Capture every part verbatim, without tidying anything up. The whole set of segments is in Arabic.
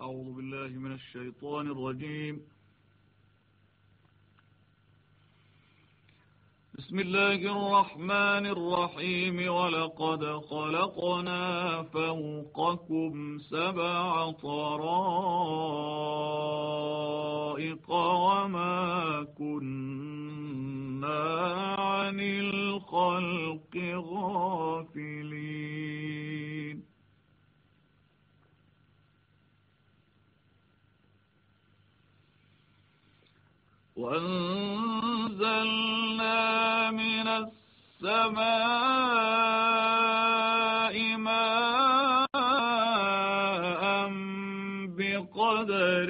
أعوذ بالله من الشيطان الرجيم. بسم الله الرحمن الرحيم. ولقد خلقنا فوقكم سبع طرائق وما كنا عن الخلق غافلين. وأنزلنا من السماء ماء بقدر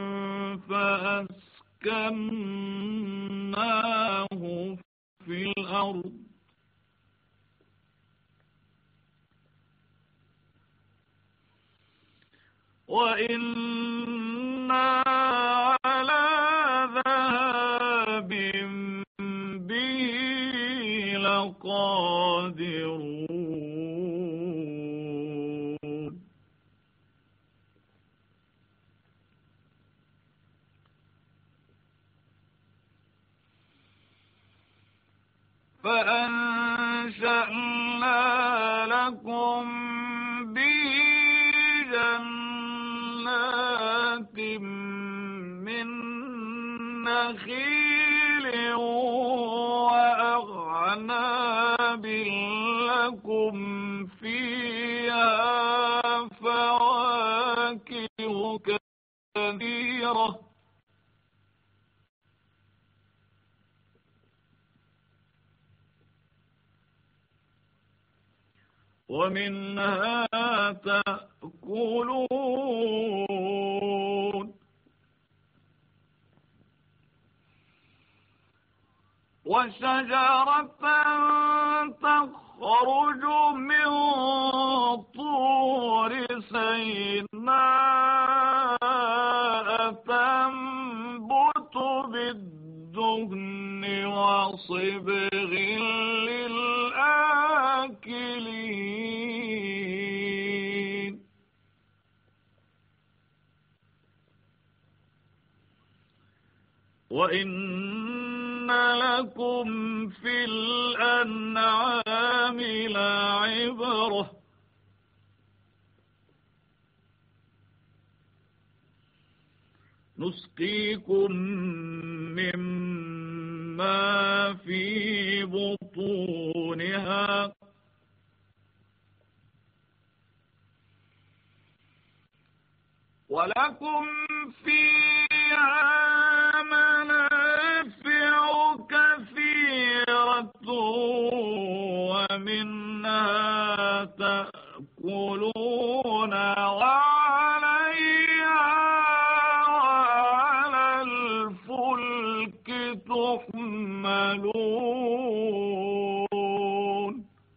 فأسكناه في الأرض وإنا على ذهاب به لقادرون. فأنشأنا لكم به جنات من نخيل وأعناب لكم فيها فواكه كثيرة ومنها تأكلون. وشجرة تخرج من طور سيناء تنبت بالدهن وصبغ للآكلين. وإن لكم في الأنعام لعبرة نسقيكم مما في بطونها ولكم فيها منافع كثيرة ومنها تأكلون وعليها وعلى الفلك تحملون.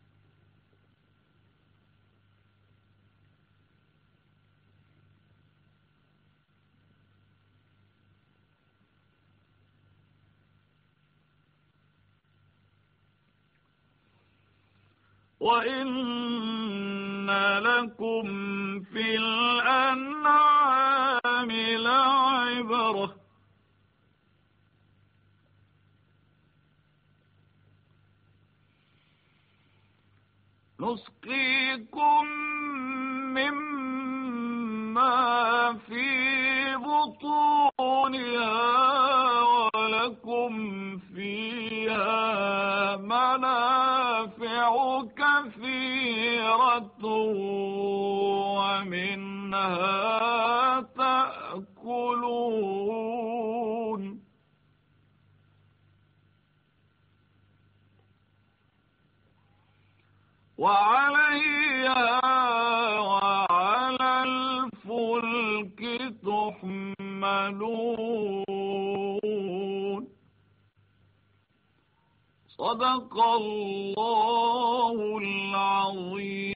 وإن لكم في الأنعام لعبرة نسقيكم مما في بطونها ولكم فيها منافع كثيرة ومنها تأكلون. وعليها وعلى الفلك تحملون. صدق الله العظيم.